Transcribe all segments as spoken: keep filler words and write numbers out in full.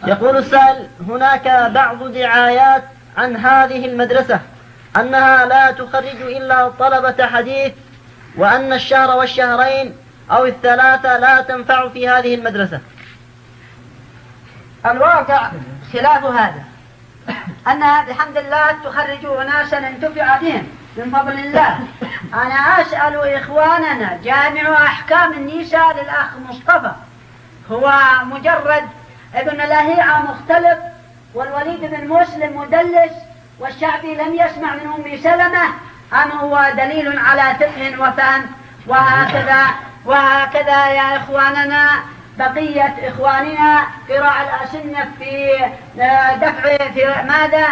يقول السائل: هناك بعض دعايات عن هذه المدرسة أنها لا تخرج إلا طلبة حديث، وأن الشهر والشهرين أو الثلاثة لا تنفع في هذه المدرسة. الواقع خلاف هذا، أنها بحمد الله تخرج أناسا انتفع بهم من فضل الله. أنا أسأل إخواننا جامع أحكام النساء للأخ مصطفى، هو مجرد ابن لهيعة مختلط، والوليد بن مسلم مدلس، والشعبي لم يسمع من أم سلمة، أم هو دليل على فقه وفهم؟ وهكذا وهكذا يا إخواننا بقية إخواننا قراء الأسنة في دفع في ماذا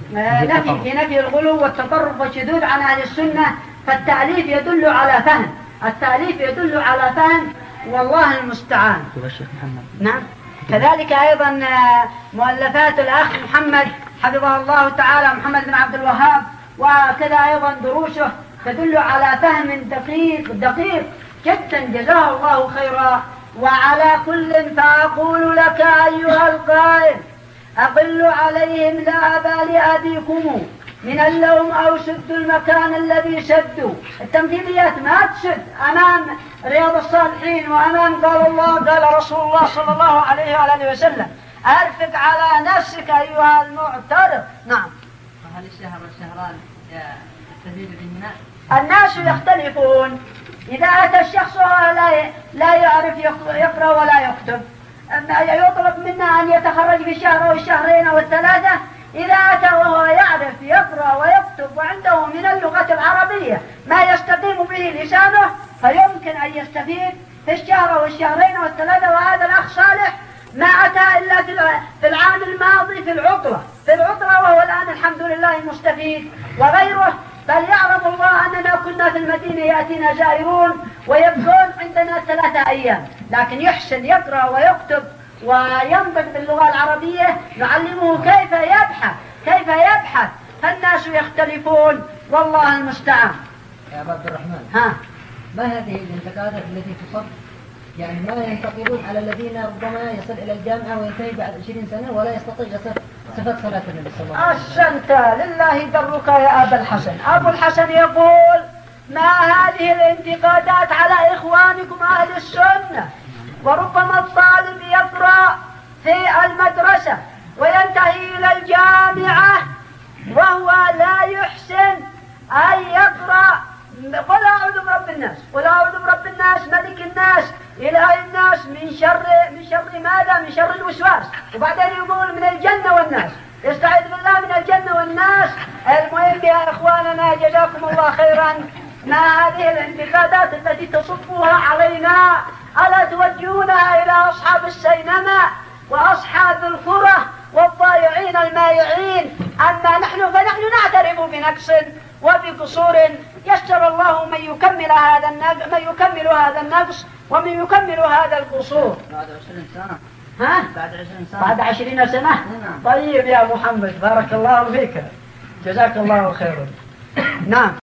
نفي في نفي الغلو والتطرف والشذوذ عن أهل السنة. فالتأليف يدل على فهم، التأليف يدل على فهم، والله المستعان. نعم. كذلك أيضا مؤلفات الأخ محمد حفظه الله تعالى، محمد بن عبد الوهاب، وكذا أيضا دروسه تدل على فهم دقيق دقيق جدا، جزاه الله خيرا. وعلى كل فأقول لك أيها القائل: أقل عليهم لا أبا لأبيكم من اللوم أو سد المكان الذي سدوا. التمثيليات ما تسد أمام رياض الصالحين وأمام قال الله قال رسول الله صلى الله عليه وآله وسلم. أرفق على نفسك أيها المعترض. نعم. هل الشهر والشهران يستفيد بهما؟ الناس يختلفون. إذا أتى الشخص لا لا يعرف يقرأ ولا يكتب، يطلب منه أن يتخرج في الشهر أو الشهرين أو الثلاثة. إذا أتى وهو يعرف يقرأ ويكتب وعنده من اللغة العربية ما يستقيم به لسانه، فيمكن أن يستفيد في الشهر والشهرين أو الثلاثة. وهذا الأخ صالح ما أتى إلا في العام الماضي في العطلة في العطلة وهو الآن الحمد لله مستفيد، وغيره. بل يعلم الله أننا كنا في المدينة يأتينا زائرون ويبقون عندنا ثلاثة أيام، لكن يحسن يقرأ ويكتب وينطق باللغة العربية، نعلمه كيف يبحث كيف يبحث فالناس يختلفون، والله المستعان. يا أبا عبد الرحمن، ها ما هذه الانتقادات التي تصب؟ يعني ما ينتقدون على الذين ربما يصل إلى الجامعة وينتهي بعد عشرين سنة ولا يستطيع يصف صفات صلاة النبي صلى الله عليه وسلم. أحسنت، لله درك يا أبا الحسن. أبو الحسن يقول: ما هذه الانتقادات على إخوانكم أهل السنة؟ وربما الطالب يقرأ في المدرسة وينتهي إلى الجامعة وهو لا يحسن أن يقرأ قل أعوذ برب الناس، قل أعوذ برب الناس ملك الناس إله الناس من شر من شر ماذا؟ من شر الوسواس. وبعدين يقول من الجنة والناس، يستعيذ بالله من الجنة والناس. المهم يا إخواننا جزاكم الله خيرا، ما هذه الانتقادات التي تصفوها علينا؟ ألا توجهونها إلى أصحاب السينما وأصحاب الكرة والضائعين المائعين؟ أما نحن فنحن نعترف بنقص وبقصور، يسر الله من يكمل هذا النقص من يكمل هذا النقص ومن يكمل هذا القصور. بعد عشرين سنة. ها؟ بعد عشرين سنة. بعد عشرين سنة. نعم. طيب يا محمد، بارك الله فيك، جزاك الله خيرا. نعم.